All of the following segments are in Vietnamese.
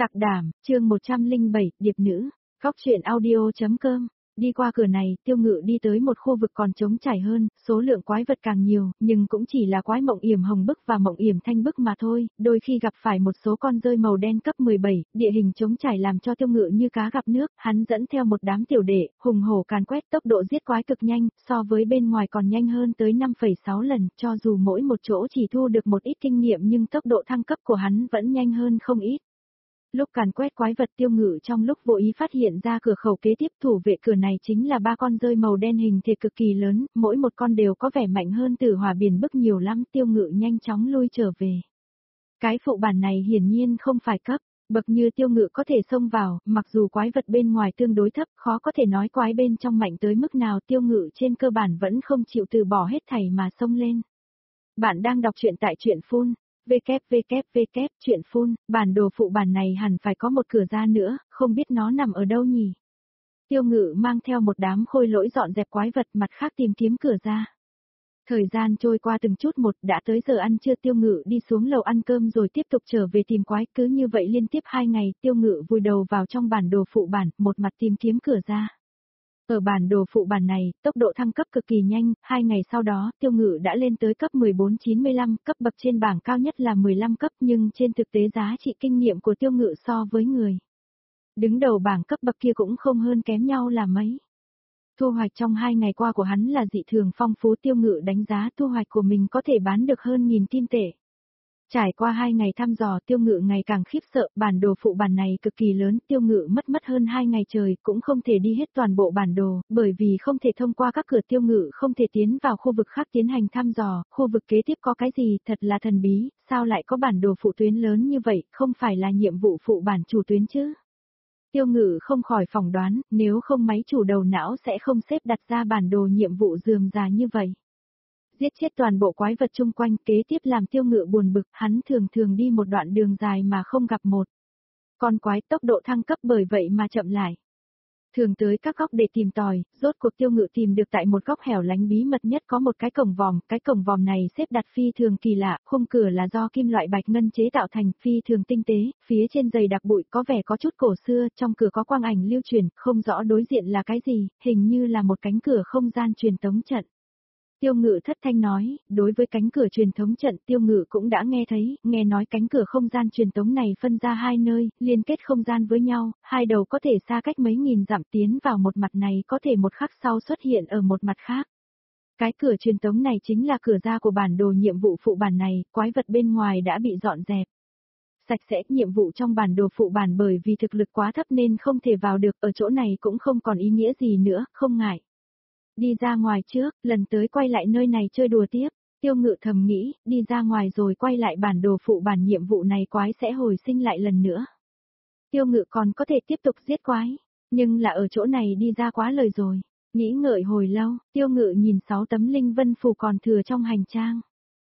Sạc đảm, chương 107, điệp nữ, góc truyện audio.com. Đi qua cửa này, Tiêu Ngự đi tới một khu vực còn trống trải hơn, số lượng quái vật càng nhiều, nhưng cũng chỉ là quái mộng yểm hồng bức và mộng yểm thanh bức mà thôi, đôi khi gặp phải một số con rơi màu đen cấp 17, địa hình trống trải làm cho Tiêu Ngự như cá gặp nước, hắn dẫn theo một đám tiểu đệ, hùng hổ càn quét, tốc độ giết quái cực nhanh, so với bên ngoài còn nhanh hơn tới 5,6 lần, cho dù mỗi một chỗ chỉ thu được một ít kinh nghiệm nhưng tốc độ thăng cấp của hắn vẫn nhanh hơn không ít. Lúc càn quét quái vật, Tiêu Ngự trong lúc vô ý phát hiện ra cửa khẩu kế tiếp, thủ vệ cửa này chính là 3 con rơi màu đen hình thể cực kỳ lớn, mỗi một con đều có vẻ mạnh hơn Tử Hỏa Biển Bức nhiều lắm. Tiêu Ngự nhanh chóng lui trở về. Cái phụ bản này hiển nhiên không phải cấp bậc như Tiêu Ngự có thể xông vào, mặc dù quái vật bên ngoài tương đối thấp, khó có thể nói quái bên trong mạnh tới mức nào, Tiêu Ngự trên cơ bản vẫn không chịu từ bỏ hết thảy mà xông lên. Bạn đang đọc truyện tại truyện Phun. www. Truyện Phun, bản đồ phụ bản này hẳn phải có một cửa ra nữa, không biết nó nằm ở đâu nhỉ? Tiêu Ngự mang theo một đám khôi lỗi dọn dẹp quái vật, mặt khác tìm kiếm cửa ra. Thời gian trôi qua từng chút một, đã tới giờ ăn trưa. Tiêu Ngự đi xuống lầu ăn cơm rồi tiếp tục trở về tìm quái, cứ như vậy liên tiếp 2 ngày, Tiêu Ngự vùi đầu vào trong bản đồ phụ bản, một mặt tìm kiếm cửa ra. Ở bản đồ phụ bản này, tốc độ thăng cấp cực kỳ nhanh, 2 ngày sau đó, Tiêu Ngự đã lên tới cấp 1495, cấp bậc trên bảng cao nhất là 15 cấp, nhưng trên thực tế giá trị kinh nghiệm của Tiêu Ngự so với người đứng đầu bảng cấp bậc kia cũng không hơn kém nhau là mấy. Thu hoạch trong 2 ngày qua của hắn là dị thường phong phú. Tiêu Ngự đánh giá thu hoạch của mình có thể bán được hơn 1000 kim tệ. Trải qua 2 ngày thăm dò, Tiêu Ngự ngày càng khiếp sợ, bản đồ phụ bản này cực kỳ lớn, Tiêu Ngự mất hơn 2 ngày trời, cũng không thể đi hết toàn bộ bản đồ, bởi vì không thể thông qua các cửa. Tiêu Ngự không thể tiến vào khu vực khác tiến hành thăm dò, khu vực kế tiếp có cái gì, thật là thần bí, sao lại có bản đồ phụ tuyến lớn như vậy, không phải là nhiệm vụ phụ bản chủ tuyến chứ? Tiêu Ngự không khỏi phỏng đoán, nếu không máy chủ đầu não sẽ không xếp đặt ra bản đồ nhiệm vụ rườm rà như vậy. Giết chết toàn bộ quái vật chung quanh, kế tiếp làm Tiêu Ngự buồn bực, hắn thường đi một đoạn đường dài mà không gặp một con quái, tốc độ thăng cấp bởi vậy mà chậm lại. Thường tới các góc để tìm tòi, rốt cuộc Tiêu Ngự tìm được tại một góc hẻo lánh bí mật nhất có một cái cổng vòm này xếp đặt phi thường kỳ lạ, khung cửa là do kim loại bạch ngân chế tạo thành, phi thường tinh tế, phía trên dày đặc bụi có vẻ có chút cổ xưa, trong cửa có quang ảnh lưu truyền, không rõ đối diện là cái gì, hình như là một cánh cửa không gian truyền tống trận. Tiêu Ngự thất thanh nói, đối với cánh cửa truyền thống trận Tiêu Ngự cũng đã nghe thấy, nghe nói cánh cửa không gian truyền tống này phân ra 2 nơi, liên kết không gian với nhau, 2 đầu có thể xa cách mấy nghìn dặm, tiến vào một mặt này có thể một khắc sau xuất hiện ở một mặt khác. Cái cửa truyền tống này chính là cửa ra của bản đồ nhiệm vụ phụ bản này, quái vật bên ngoài đã bị dọn dẹp sạch sẽ, nhiệm vụ trong bản đồ phụ bản bởi vì thực lực quá thấp nên không thể vào được, ở chỗ này cũng không còn ý nghĩa gì nữa, không ngại đi ra ngoài trước, lần tới quay lại nơi này chơi đùa tiếp. Tiêu Ngự thầm nghĩ, đi ra ngoài rồi quay lại bản đồ phụ bản nhiệm vụ này quái sẽ hồi sinh lại lần nữa. Tiêu Ngự còn có thể tiếp tục giết quái, nhưng là ở chỗ này đi ra quá lời rồi. Nghĩ ngợi hồi lâu, Tiêu Ngự nhìn 6 tấm linh vân phù còn thừa trong hành trang.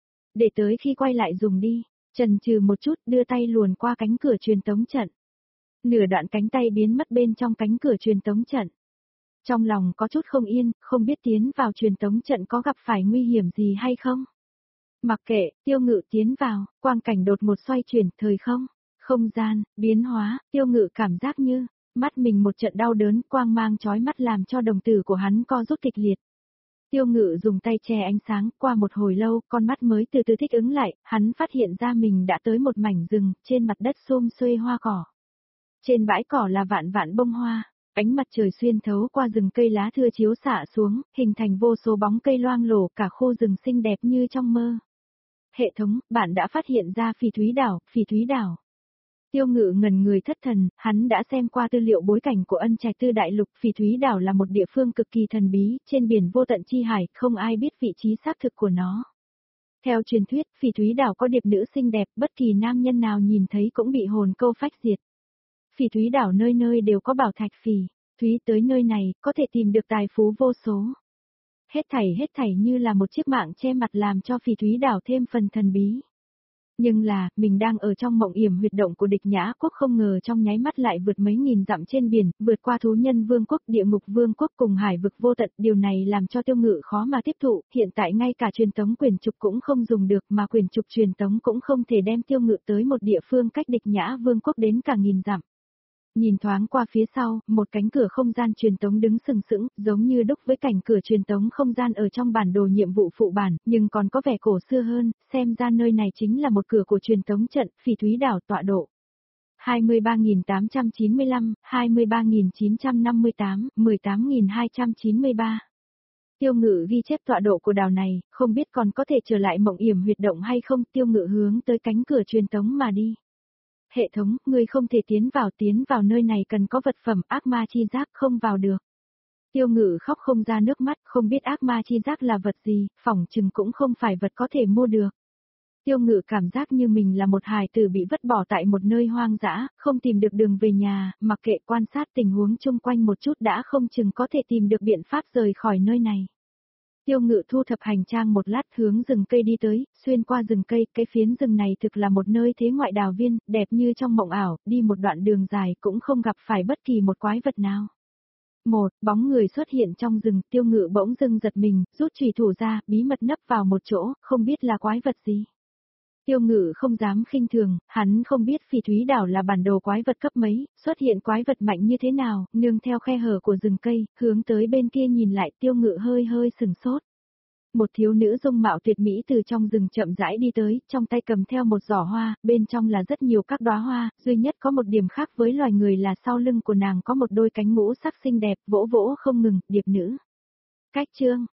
Để tới khi quay lại dùng đi, chần chừ một chút đưa tay luồn qua cánh cửa truyền tống trận. Nửa đoạn cánh tay biến mất bên trong cánh cửa truyền tống trận. Trong lòng có chút không yên, không biết tiến vào truyền tống trận có gặp phải nguy hiểm gì hay không. Mặc kệ, Tiêu Ngự tiến vào, quang cảnh đột một xoay chuyển, thời không gian, biến hóa, Tiêu Ngự cảm giác như, mắt mình một trận đau đớn, quang mang chói mắt làm cho đồng tử của hắn co rút kịch liệt. Tiêu Ngự dùng tay che ánh sáng, qua một hồi lâu, con mắt mới từ từ thích ứng lại, hắn phát hiện ra mình đã tới một mảnh rừng, trên mặt đất xum xuê hoa cỏ. Trên bãi cỏ là vạn vạn bông hoa. Ánh mặt trời xuyên thấu qua rừng cây lá thưa chiếu xạ xuống, hình thành vô số bóng cây loang lổ, cả khu rừng xinh đẹp như trong mơ. Hệ thống, bạn đã phát hiện ra Phỉ Thúy đảo. Tiêu Ngự ngẩn người thất thần, hắn đã xem qua tư liệu bối cảnh của Ân Trạch Tư Đại Lục. Phỉ Thúy đảo là một địa phương cực kỳ thần bí, trên biển vô tận chi hải, không ai biết vị trí xác thực của nó. Theo truyền thuyết, Phỉ Thúy đảo có điệp nữ xinh đẹp, bất kỳ nam nhân nào nhìn thấy cũng bị hồn câu phách diệt. Phỉ Thúy đảo nơi nơi đều có bảo thạch phỉ thúy, tới nơi này có thể tìm được tài phú vô số. Hết thảy như là một chiếc mạng che mặt làm cho Phỉ Thúy đảo thêm phần thần bí. Nhưng là, mình đang ở trong mộng yểm huyệt động của địch Nhã quốc, không ngờ trong nháy mắt lại vượt mấy nghìn dặm trên biển, vượt qua thú nhân vương quốc, địa ngục vương quốc cùng hải vực vô tận, điều này làm cho Tiêu Ngự khó mà tiếp thụ, hiện tại ngay cả truyền tống quyển trục cũng không dùng được, mà quyển trục truyền tống cũng không thể đem Tiêu Ngự tới một địa phương cách địch Nhã vương quốc đến cả nghìn dặm. Nhìn thoáng qua phía sau, một cánh cửa không gian truyền tống đứng sừng sững, giống như đúc với cảnh cửa truyền tống không gian ở trong bản đồ nhiệm vụ phụ bản, nhưng còn có vẻ cổ xưa hơn, xem ra nơi này chính là một cửa của truyền tống trận, Phỉ Thúy đảo tọa độ. 23.895, 23.958, 18.293. Tiêu Ngự ghi chép tọa độ của đảo này, không biết còn có thể trở lại mộng yểm huyệt động hay không, Tiêu Ngự hướng tới cánh cửa truyền tống mà đi. Hệ thống, ngươi không thể tiến vào nơi này cần có vật phẩm ác ma chi giác, không vào được. Tiêu Ngự khóc không ra nước mắt, không biết ác ma chi giác là vật gì, phỏng chừng cũng không phải vật có thể mua được. Tiêu Ngự cảm giác như mình là một hài tử bị vứt bỏ tại một nơi hoang dã, không tìm được đường về nhà, mặc kệ quan sát tình huống chung quanh một chút đã không chừng có thể tìm được biện pháp rời khỏi nơi này. Tiêu Ngự thu thập hành trang một lát hướng rừng cây đi tới, xuyên qua rừng cây, cái phiến rừng này thực là một nơi thế ngoại đào viên, đẹp như trong mộng ảo, đi một đoạn đường dài cũng không gặp phải bất kỳ một quái vật nào. Một bóng người xuất hiện trong rừng, Tiêu Ngự bỗng dưng giật mình, rút chùy thủ ra, bí mật nấp vào một chỗ, không biết là quái vật gì. Tiêu Ngự không dám khinh thường, hắn không biết Phỉ Thúy đảo là bản đồ quái vật cấp mấy, xuất hiện quái vật mạnh như thế nào, nương theo khe hở của rừng cây, hướng tới bên kia nhìn lại, Tiêu Ngự hơi hơi sừng sốt. Một thiếu nữ dung mạo tuyệt mỹ từ trong rừng chậm rãi đi tới, trong tay cầm theo một giỏ hoa, bên trong là rất nhiều các đóa hoa, duy nhất có một điểm khác với loài người là sau lưng của nàng có một đôi cánh ngũ sắc xinh đẹp, vỗ vỗ không ngừng, điệp nữ. Cách chương